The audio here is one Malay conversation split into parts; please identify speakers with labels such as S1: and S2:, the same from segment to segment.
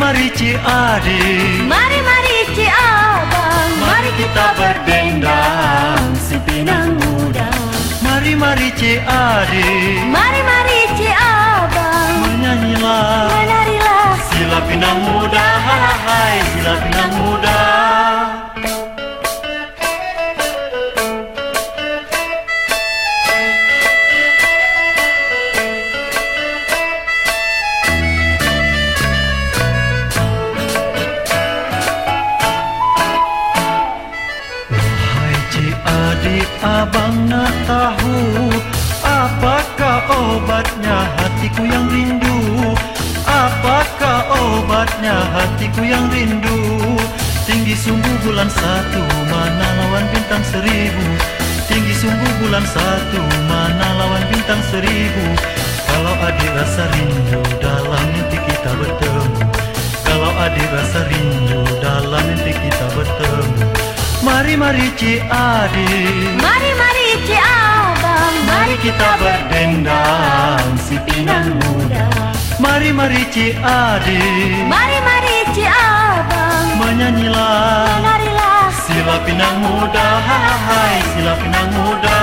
S1: mari Cik Adik,
S2: mari Cik Abang,
S1: mari kita berdendang si Pinang Muda. Mari Cik Adik,
S2: mari Cik Abang,
S1: menyanyilah,
S2: menarilah
S1: sila Pinang Muda, hai sila Pinang Muda. Abang nak tahu apakah obatnya hatiku yang rindu? Apakah obatnya hatiku yang rindu? Tinggi sungguh bulan satu, mana lawan bintang seribu. Tinggi sungguh bulan satu, mana lawan bintang seribu. Kalau adik rasa rindu, dalam mimpi kita bertemu. Kalau adik rasa rindu, dalam mimpi kita bertemu. Mari Cik Adik,
S2: mari Cik Abang,
S1: mari kita berdendang si Pinang Muda. Mari Cik Adik,
S2: mari Cik Abang,
S1: menyanyilah,
S2: menarilah
S1: sila Pinang Muda, hai sila Pinang Muda.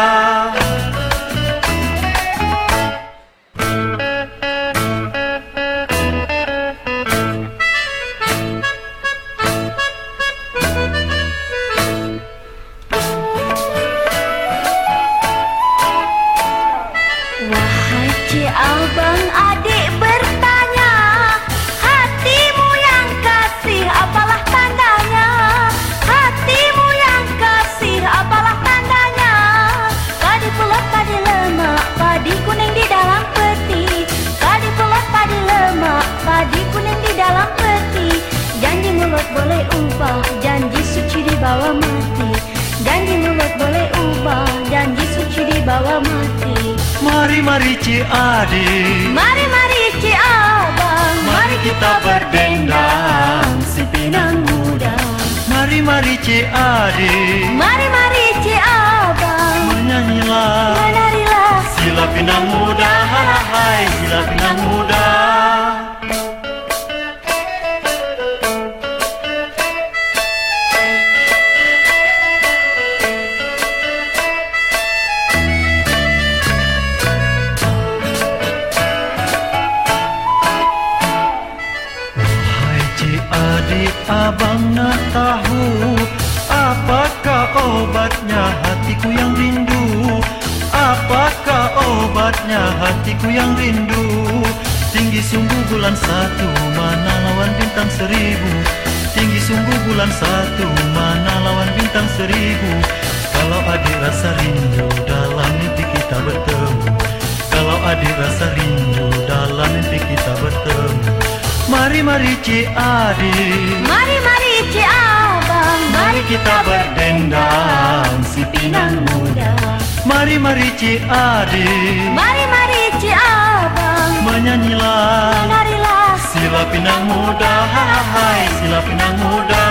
S2: Cik Abang, adik bertanya, hatimu yang kasih apalah tandanya? Hatimu yang kasih apalah tandanya? Padi pulut, padi lemak, padi kuning di dalam peti. Padi pulut, padi lemak, padi kuning di dalam peti. Janji mulut boleh ubah, janji suci dibawa mati. Janji mulut boleh ubah, janji suci dibawa mati.
S1: Mari Cik Adik,
S2: mari Cik Abang,
S1: mari kita berdendang si Pinang Muda. Mari Cik Adik,
S2: mari Cik Abang,
S1: menyanyilah,
S2: menarilah
S1: sila Pinang Muda, hai sila Pinang Muda. Abang nak tahu apakah obatnya hatiku yang rindu? Apakah obatnya hatiku yang rindu? Tinggi sungguh bulan satu, mana lawan bintang seribu. Tinggi sungguh bulan satu, mana lawan bintang seribu. Kalau adik rasa rindu, dalam mimpi kita bertemu. Kalau adik rasa rindu, dalam mimpi kita bertemu. Mari Cik Adik,
S2: mari Cik Abang,
S1: mari kita berdendang si Pinang Muda. Mari Cik Adik,
S2: mari Cik Abang,
S1: menyanyilah,
S2: menarilah
S1: sila Pinang Muda, hai sila Pinang Muda.